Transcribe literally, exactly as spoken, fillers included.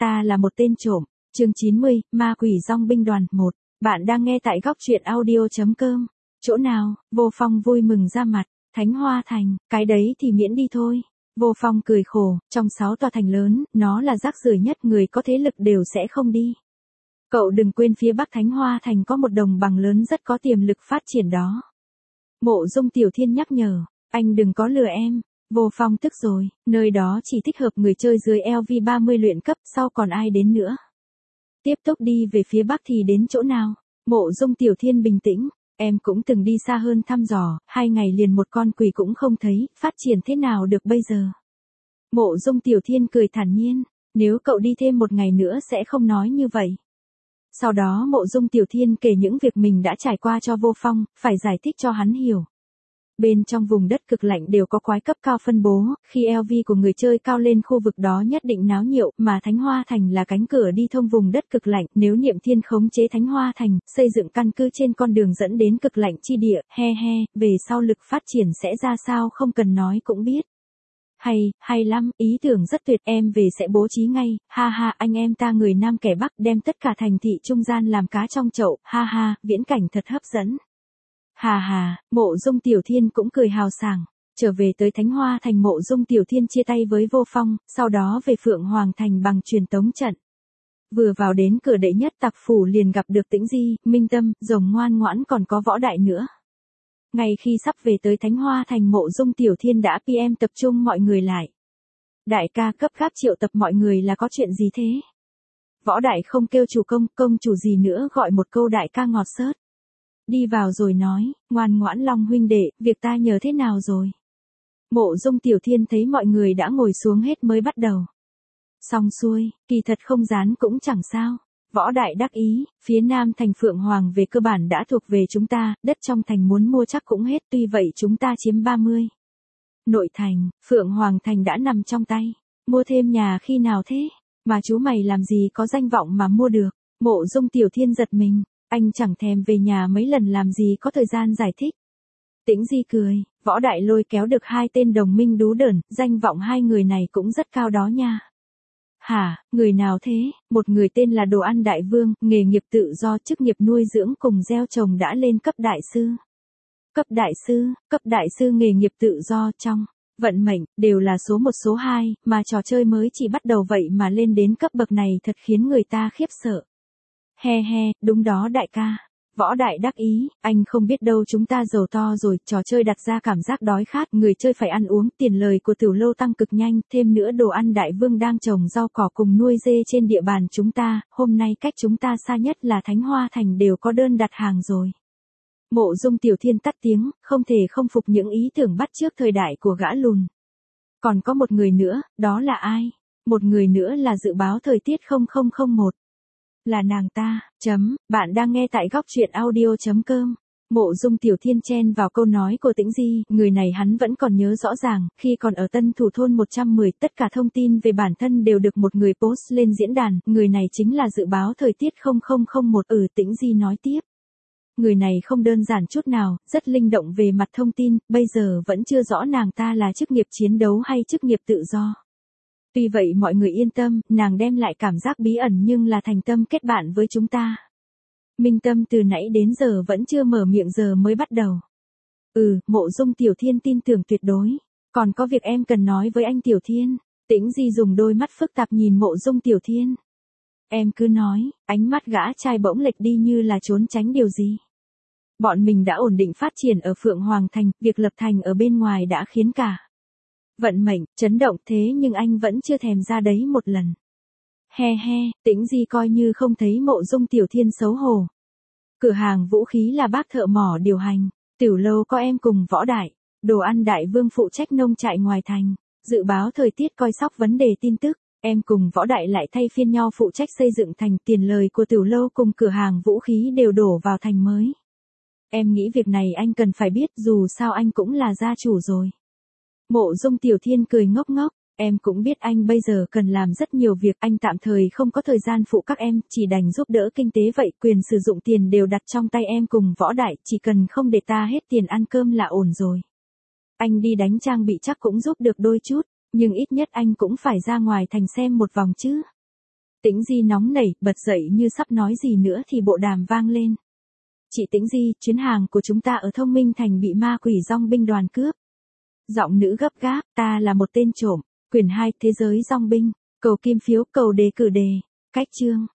ta là một tên trộm. Chương chín mươi, Ma quỷ dong binh đoàn một. Bạn đang nghe tại góc truyện audio chấm com. Chỗ nào? Vô Phong vui mừng ra mặt. Thánh Hoa Thành, cái đấy thì miễn đi thôi. Vô Phong cười khổ, trong sáu tòa thành lớn, nó là rác rưởi nhất, người có thế lực đều sẽ không đi. Cậu đừng quên phía Bắc Thánh Hoa Thành có một đồng bằng lớn rất có tiềm lực phát triển đó. Mộ Dung Tiểu Thiên nhắc nhở, anh đừng có lừa em. Vô Phong tức rồi, nơi đó chỉ thích hợp người chơi dưới L V ba mươi luyện cấp, sau còn ai đến nữa. Tiếp tục đi về phía Bắc thì đến chỗ nào? Mộ Dung Tiểu Thiên bình tĩnh, em cũng từng đi xa hơn thăm dò, hai ngày liền một con quỷ cũng không thấy, phát triển thế nào được bây giờ? Mộ Dung Tiểu Thiên cười thản nhiên, nếu cậu đi thêm một ngày nữa sẽ không nói như vậy. Sau đó Mộ Dung Tiểu Thiên kể những việc mình đã trải qua cho Vô Phong, phải giải thích cho hắn hiểu. Bên trong vùng đất cực lạnh đều có quái cấp cao phân bố, khi L V của người chơi cao lên khu vực đó nhất định náo nhiệt, mà Thánh Hoa Thành là cánh cửa đi thông vùng đất cực lạnh, nếu Niệm Thiên khống chế Thánh Hoa Thành, xây dựng căn cứ trên con đường dẫn đến cực lạnh chi địa, he he, về sau lực phát triển sẽ ra sao không cần nói cũng biết. Hay, hay lắm, ý tưởng rất tuyệt, em về sẽ bố trí ngay, ha ha, anh em ta người Nam kẻ Bắc đem tất cả thành thị trung gian làm cá trong chậu, ha ha, viễn cảnh thật hấp dẫn. Hà hà, Mộ Dung Tiểu Thiên cũng cười hào sảng. Trở về tới Thánh Hoa Thành, Mộ Dung Tiểu Thiên chia tay với Vô Phong, sau đó về Phượng Hoàng Thành bằng truyền tống trận. Vừa vào đến cửa đệ nhất tặc phủ liền gặp được Tĩnh Di, Minh Tâm, Rồng Ngoan Ngoãn còn có Võ Đại nữa. Ngay khi sắp về tới Thánh Hoa Thành, Mộ Dung Tiểu Thiên đã pê em tập trung mọi người lại. Đại ca cấp gáp triệu tập mọi người là có chuyện gì thế? Võ Đại không kêu chủ công, công chủ gì nữa gọi một câu đại ca ngọt xớt. Đi vào rồi nói, Ngoan Ngoãn Long huynh đệ, việc ta nhờ thế nào rồi? Mộ Dung Tiểu Thiên thấy mọi người đã ngồi xuống hết mới bắt đầu. Xong xuôi, kỳ thật không dán cũng chẳng sao. Võ Đại đắc ý, phía Nam thành Phượng Hoàng về cơ bản đã thuộc về chúng ta, đất trong thành muốn mua chắc cũng hết, tuy vậy chúng ta chiếm ba mươi. Nội thành, Phượng Hoàng thành đã nằm trong tay. Mua thêm nhà khi nào thế? Mà chú mày làm gì có danh vọng mà mua được? Mộ Dung Tiểu Thiên giật mình. Anh chẳng thèm về nhà mấy lần làm gì có thời gian giải thích. Tĩnh Di cười, Võ Đại lôi kéo được hai tên đồng minh đú đởn, danh vọng hai người này cũng rất cao đó nha. Hả, người nào thế? Một người tên là Đồ Ăn Đại Vương, nghề nghiệp tự do, chức nghiệp nuôi dưỡng cùng gieo trồng đã lên cấp đại sư. Cấp đại sư, cấp đại sư nghề nghiệp tự do trong vận mệnh, đều là số một số hai, mà trò chơi mới chỉ bắt đầu vậy mà lên đến cấp bậc này thật khiến người ta khiếp sợ. He he, đúng đó đại ca. Võ Đại đắc ý, anh không biết đâu chúng ta giàu to rồi, trò chơi đặt ra cảm giác đói khát, người chơi phải ăn uống, tiền lời của tiểu lâu tăng cực nhanh, thêm nữa Đồ Ăn Đại Vương đang trồng rau cỏ cùng nuôi dê trên địa bàn chúng ta, hôm nay cách chúng ta xa nhất là Thánh Hoa Thành đều có đơn đặt hàng rồi. Mộ Dung Tiểu Thiên tắt tiếng, không thể không phục những ý tưởng bắt chước thời đại của gã lùn. Còn có một người nữa, đó là ai? Một người nữa là dự báo thời tiết không không không một. Là nàng ta, chấm, bạn đang nghe tại góc truyện audio chấm com. Mộ Dung Tiểu Thiên chen vào câu nói của Tĩnh Di, người này hắn vẫn còn nhớ rõ ràng, khi còn ở Tân Thủ Thôn một trăm mười, tất cả thông tin về bản thân đều được một người post lên diễn đàn, người này chính là dự báo thời tiết không không không một. Ừ, Tĩnh Di nói tiếp. Người này không đơn giản chút nào, rất linh động về mặt thông tin, bây giờ vẫn chưa rõ nàng ta là chức nghiệp chiến đấu hay chức nghiệp tự do. Tuy vậy mọi người yên tâm, nàng đem lại cảm giác bí ẩn nhưng là thành tâm kết bạn với chúng ta. Minh Tâm từ nãy đến giờ vẫn chưa mở miệng, giờ mới bắt đầu. Ừ, Mộ Dung Tiểu Thiên tin tưởng tuyệt đối. Còn có việc em cần nói với anh Tiểu Thiên. Tĩnh Di dùng đôi mắt phức tạp nhìn Mộ Dung Tiểu Thiên. Em cứ nói, ánh mắt gã trai bỗng lệch đi như là trốn tránh điều gì. Bọn mình đã ổn định phát triển ở Phượng Hoàng Thành, việc lập thành ở bên ngoài đã khiến cả vận mệnh chấn động, thế nhưng anh vẫn chưa thèm ra đấy một lần. He he, Tĩnh Di coi như không thấy Mộ Dung Tiểu Thiên xấu hổ. Cửa hàng vũ khí là bác thợ mỏ điều hành, tiểu lâu có em cùng Võ Đại, Đồ Ăn Đại Vương phụ trách nông trại ngoài thành, dự báo thời tiết coi sóc vấn đề tin tức, em cùng Võ Đại lại thay phiên nhau phụ trách xây dựng thành, tiền lời của tiểu lâu cùng cửa hàng vũ khí đều đổ vào thành mới. Em nghĩ việc này anh cần phải biết, dù sao anh cũng là gia chủ rồi. Mộ Dung Tiểu Thiên cười ngốc ngốc, em cũng biết anh bây giờ cần làm rất nhiều việc, anh tạm thời không có thời gian phụ các em, chỉ đành giúp đỡ kinh tế vậy, quyền sử dụng tiền đều đặt trong tay em cùng Võ Đại, chỉ cần không để ta hết tiền ăn cơm là ổn rồi. Anh đi đánh trang bị chắc cũng giúp được đôi chút, nhưng ít nhất anh cũng phải ra ngoài thành xem một vòng chứ. Tĩnh Di nóng nảy, bật dậy như sắp nói gì nữa thì bộ đàm vang lên. Chị Tĩnh Di, chuyến hàng của chúng ta ở Thông Minh Thành bị ma quỷ dong binh đoàn cướp. Giọng nữ gấp gáp, ta là một tên trộm. Quyển hai, Thế giới dong binh. Cầu kim phiếu, cầu đề cử đề. Cách chương.